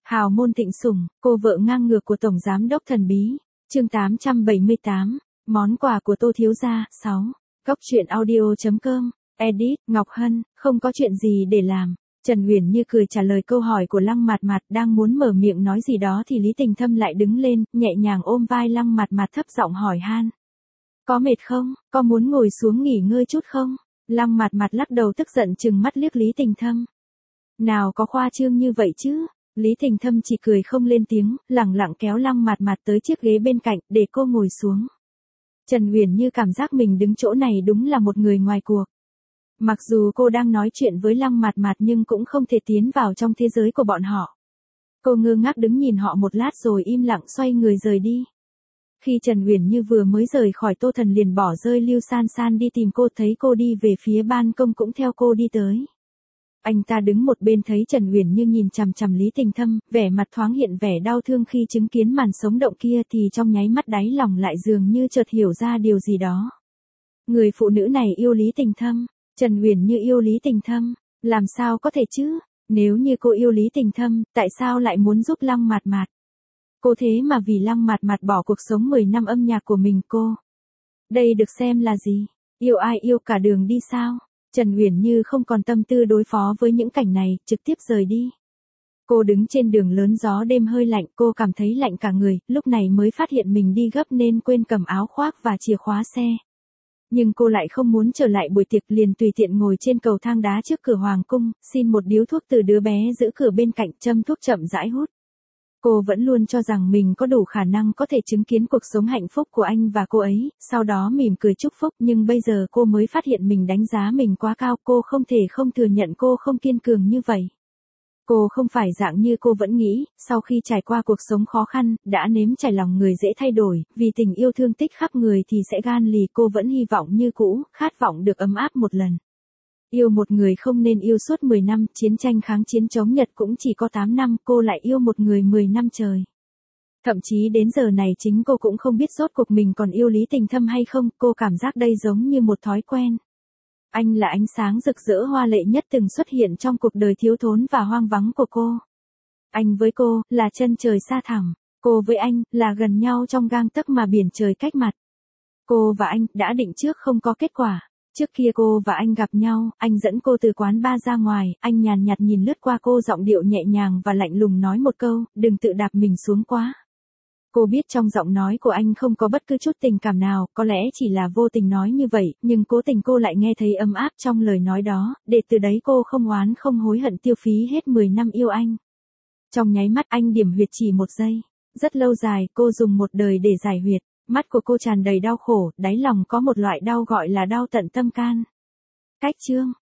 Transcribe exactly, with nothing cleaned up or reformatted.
Hào môn thịnh sủng, cô vợ ngang ngược của Tổng Giám đốc thần bí. Chương tám trăm bảy mươi tám, món quà của Tô thiếu gia. sáu. Góc truyện audio chấm com, edit, Ngọc Hân, không có chuyện gì để làm. Trần Uyển Như cười trả lời câu hỏi của Lăng Mạt Mạt, đang muốn mở miệng nói gì đó thì Lý Tình Thâm lại đứng lên, nhẹ nhàng ôm vai Lăng Mạt Mạt thấp giọng hỏi han. Có mệt không, có muốn ngồi xuống nghỉ ngơi chút không? Lăng Mạt Mạt lắc đầu tức giận trừng mắt liếc Lý Tình Thâm. Nào có khoa trương như vậy chứ? Lý Tình Thâm chỉ cười không lên tiếng, lẳng lặng kéo Lăng Mạt Mạt tới chiếc ghế bên cạnh, để cô ngồi xuống. Trần Uyển Như cảm giác mình đứng chỗ này đúng là một người ngoài cuộc. Mặc dù cô đang nói chuyện với Lăng Mạt Mạt nhưng cũng không thể tiến vào trong thế giới của bọn họ. Cô ngơ ngác đứng nhìn họ một lát rồi im lặng xoay người rời đi. Khi Trần Uyển Như vừa mới rời khỏi Tô Thần liền bỏ rơi Lưu San San đi tìm cô, thấy cô đi về phía ban công cũng theo cô đi tới. Anh ta đứng một bên thấy Trần Uyển Như nhìn chằm chằm Lý Tình Thâm, vẻ mặt thoáng hiện vẻ đau thương khi chứng kiến màn sống động kia thì trong nháy mắt đáy lòng lại dường như chợt hiểu ra điều gì đó. Người phụ nữ này yêu Lý Tình Thâm, Trần Uyển Như yêu Lý Tình Thâm, làm sao có thể chứ? Nếu như cô yêu Lý Tình Thâm, tại sao lại muốn giúp Lăng Mạt Mạt? Cô thế mà vì Lăng Mạt Mạt bỏ cuộc sống mười năm âm nhạc của mình cô. Đây được xem là gì? Yêu ai yêu cả đường đi sao? Trần Uyển Như không còn tâm tư đối phó với những cảnh này, trực tiếp rời đi. Cô đứng trên đường lớn gió đêm hơi lạnh, cô cảm thấy lạnh cả người, lúc này mới phát hiện mình đi gấp nên quên cầm áo khoác và chìa khóa xe. Nhưng cô lại không muốn trở lại buổi tiệc, liền tùy tiện ngồi trên cầu thang đá trước cửa hoàng cung, xin một điếu thuốc từ đứa bé giữ cửa bên cạnh, châm thuốc chậm rãi hút. Cô vẫn luôn cho rằng mình có đủ khả năng có thể chứng kiến cuộc sống hạnh phúc của anh và cô ấy, sau đó mỉm cười chúc phúc, nhưng bây giờ cô mới phát hiện mình đánh giá mình quá cao, cô không thể không thừa nhận cô không kiên cường như vậy. Cô không phải dạng như cô vẫn nghĩ, sau khi trải qua cuộc sống khó khăn, đã nếm trải lòng người dễ thay đổi, vì tình yêu thương tích khắp người thì sẽ gan lì, cô vẫn hy vọng như cũ, khát vọng được ấm áp một lần. Yêu một người không nên yêu suốt mười năm, chiến tranh kháng chiến chống Nhật cũng chỉ có tám năm, cô lại yêu một người mười năm trời. Thậm chí đến giờ này chính cô cũng không biết rốt cuộc mình còn yêu Lý Tình Thâm hay không, cô cảm giác đây giống như một thói quen. Anh là ánh sáng rực rỡ hoa lệ nhất từng xuất hiện trong cuộc đời thiếu thốn và hoang vắng của cô. Anh với cô, là chân trời xa thẳm, cô với anh, là gần nhau trong gang tấc mà biển trời cách mặt. Cô và anh, đã định trước không có kết quả. Trước kia cô và anh gặp nhau, anh dẫn cô từ quán bar ra ngoài, anh nhàn nhạt nhìn lướt qua cô, giọng điệu nhẹ nhàng và lạnh lùng nói một câu, đừng tự đạp mình xuống quá. Cô biết trong giọng nói của anh không có bất cứ chút tình cảm nào, có lẽ chỉ là vô tình nói như vậy, nhưng cố tình cô lại nghe thấy ấm áp trong lời nói đó, để từ đấy cô không oán không hối hận tiêu phí hết mười năm yêu anh. Trong nháy mắt anh điểm huyệt chỉ một giây, rất lâu dài, cô dùng một đời để giải huyệt. Mắt của cô tràn đầy đau khổ, đáy lòng có một loại đau gọi là đau tận tâm can. Cách chương